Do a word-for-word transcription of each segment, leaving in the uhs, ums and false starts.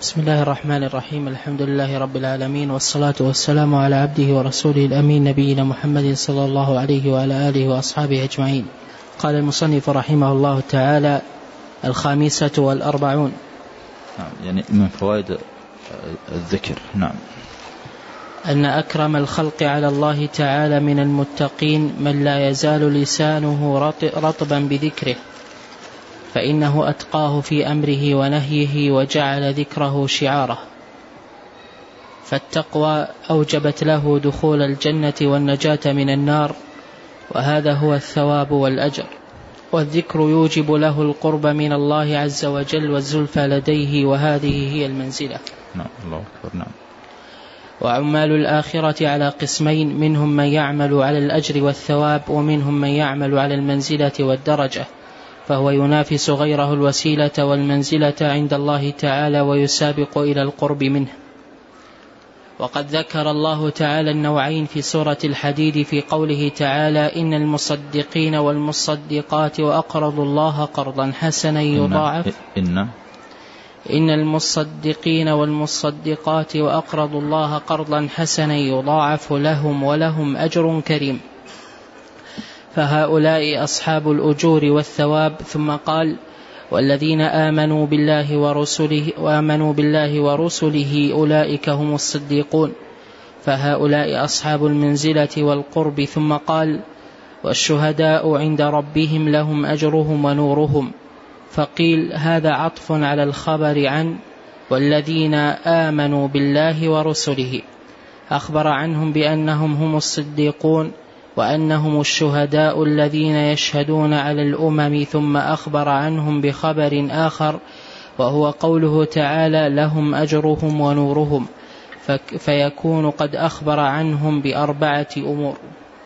بسم الله الرحمن الرحيم. الحمد لله رب العالمين، والصلاة والسلام على عبده ورسوله الأمين نبينا محمد صلى الله عليه وعلى آله وأصحابه أجمعين. قال المصنف رحمه الله تعالى: الخامسة والأربعون. نعم، يعني من فوائد الذكر. نعم. أن أكرم الخلق على الله تعالى من المتقين من لا يزال لسانه رطبا بذكره، فإنه أتقاه في أمره ونهيه وجعل ذكره شعاره، فالتقوى أوجبت له دخول الجنة والنجاة من النار، وهذا هو الثواب والأجر. والذكر يوجب له القرب من الله عز وجل والزلفى لديه، وهذه هي المنزلة. نعم. الله أكبر. نعم. وعمال الآخرة على قسمين: منهم من يعمل على الأجر والثواب، ومنهم من يعمل على المنزلة والدرجة، فهو ينافس غيره الوسيلة والمنزلة عند الله تعالى ويسابق إلى القرب منه. وقد ذكر الله تعالى النوعين في سورة الحديد في قوله تعالى: إن المصدقين والمصدقات وأقرضوا الله قرضا حسنا يضاعف إن إن المصدقين والمصدقات وأقرضوا الله قرضا حسنا يضاعف لهم ولهم أجر كريم، فهؤلاء أصحاب الأجور والثواب. ثم قال: والذين آمنوا بالله ورسله وآمنوا بالله ورسله أولئك هم الصديقون، فهؤلاء أصحاب المنزلة والقرب. ثم قال: والشهداء عند ربهم لهم أجرهم ونورهم، فقيل هذا عطف على الخبر عن والذين آمنوا بالله ورسله، أخبر عنهم بأنهم هم الصديقون وأنهم الشهداء الذين يشهدون على الأمم، ثم أخبر عنهم بخبر آخر وهو قوله تعالى: لهم أجرهم ونورهم، فيكون قد أخبر عنهم بأربعة أمور: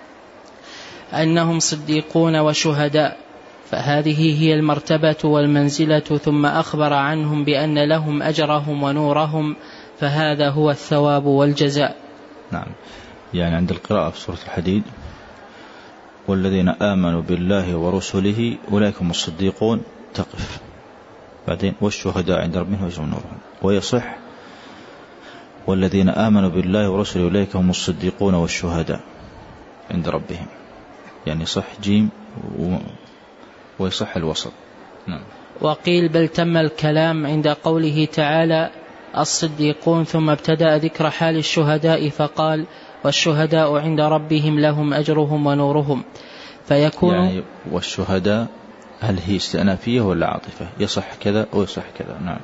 أنهم صديقون وشهداء، فهذه هي المرتبة والمنزلة، ثم أخبر عنهم بأن لهم أجرهم ونورهم، فهذا هو الثواب والجزاء. نعم. يعني عند القراءة في سورة الحديد: والذين آمنوا بالله ورسله أولئك هم الصديقون، تقف، بعدين والشهداء عند ربهم أجرهم ونورهم، ويصح والذين آمنوا بالله ورسله أولئك هم الصديقون والشهداء عند ربهم، يعني صح جيم و... ويصح الوسط. نعم. وقيل بل تم الكلام عند قوله تعالى: الصديقون، ثم ابتدأ ذكر حال الشهداء فقال: والشهداء عند ربهم لهم أجرهم ونورهم، فيكون يعني والشهداء هل هي استئنافية ولا عاطفة؟ يصح كذا ويصح كذا. نعم.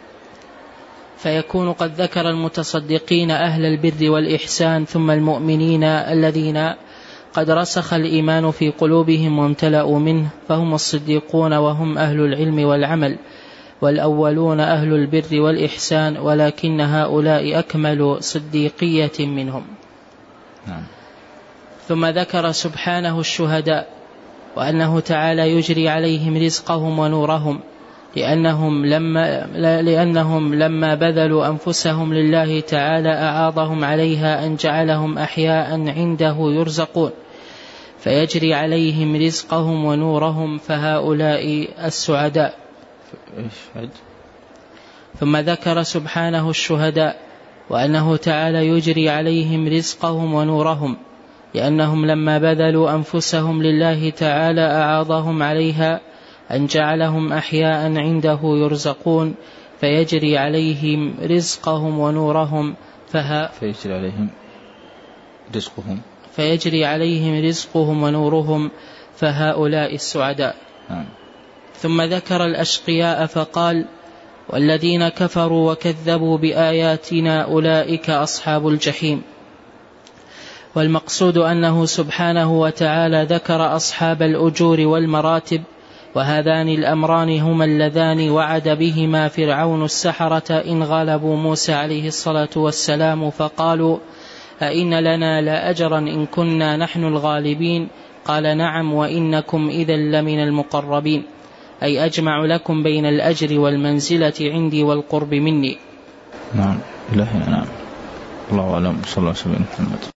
فيكون قد ذكر المتصدقين أهل البر والإحسان، ثم المؤمنين الذين قد رسخ الإيمان في قلوبهم وامتلأوا منه، فهم الصديقون وهم أهل العلم والعمل، والأولون أهل البر والإحسان، ولكن هؤلاء أكمل صديقية منهم. نعم. ثم ذكر سبحانه الشهداء، وأنه تعالى يجري عليهم رزقهم ونورهم، لأنهم لما, لأنهم لما بذلوا أنفسهم لله تعالى أعاضهم عليها أن جعلهم أحياء عنده يرزقون، فيجري عليهم رزقهم ونورهم، فهؤلاء السعداء. ثم ذكر سبحانه الشهداء، وأنه تعالى يجري عليهم رزقهم ونورهم، لأنهم لما بذلوا أنفسهم لله تعالى أعاضهم عليها أن جعلهم أحياء عنده يرزقون، فيجري عليهم رزقهم ونورهم فها فيجري عليهم رزقهم فيجري عليهم رزقهم ونورهم فهؤلاء السعداء. نعم. ثم ذكر الأشقياء فقال: والذين كفروا وكذبوا بآياتنا أولئك أصحاب الجحيم. والمقصود أنه سبحانه وتعالى ذكر أصحاب الأجور والمراتب، وهذان الأمران هما اللذان وعد بهما فرعون السحرة إن غلبوا موسى عليه الصلاة والسلام، فقالوا: أئن لنا لأجرا إن كنا نحن الغالبين؟ قال: نعم، وإنكم إذا لمن المقربين، أي أجمع لكم بين الأجر والمنزلة عندي والقرب مني. نعم. إلهنا. نعم. الله أعلم. صلى الله عليه وسلم.